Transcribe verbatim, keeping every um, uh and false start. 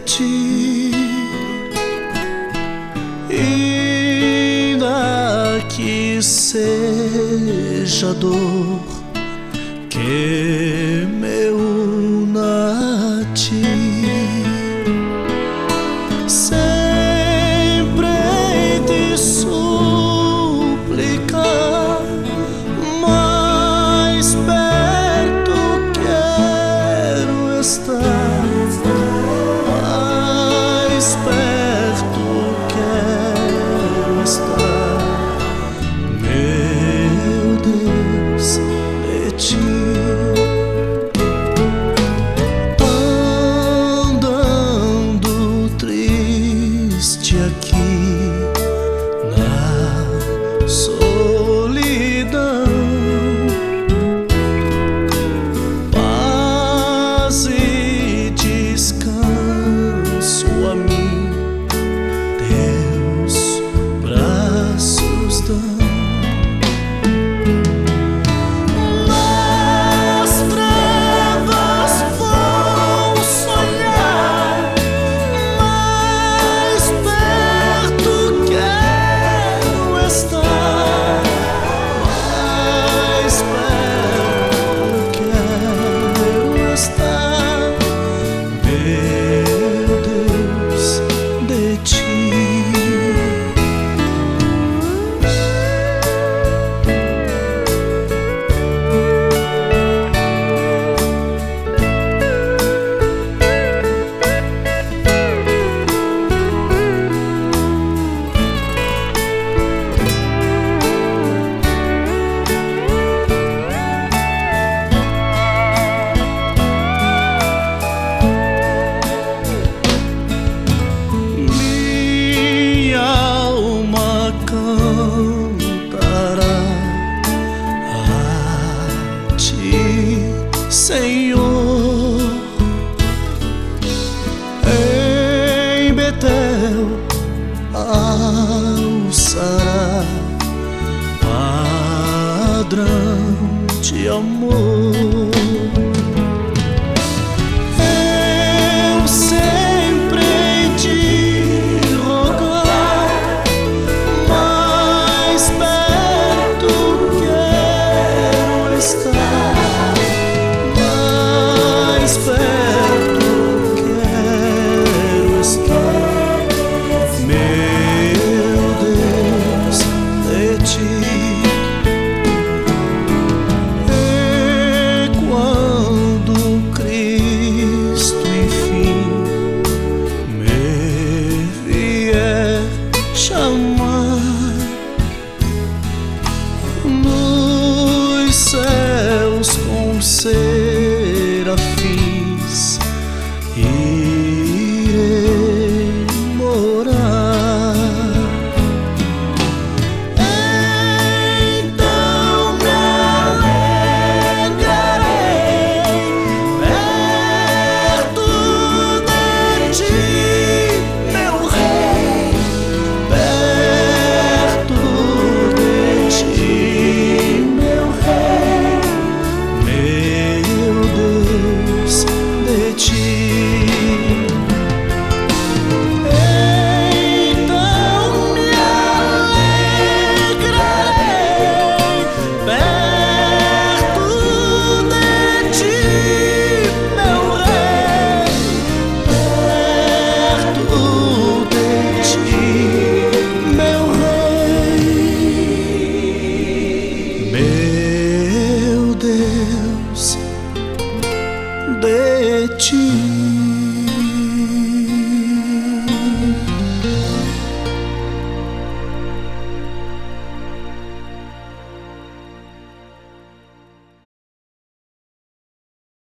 ti, ainda que seja dor que me una a ti. Sempre hei de suplicar, mais perto quero estar, mais perto quero estar, meu Deus, de ti. Aqui na solidão, paz e descanso a mim teus braços dão. Senhor, em Betel alçará padrão de amor. Eu sempre hei de rogar, mais perto quero estar, mais perto quero estar, meu Deus, de ti. E quando Cristo enfim me vier chamar nos céus com serafins,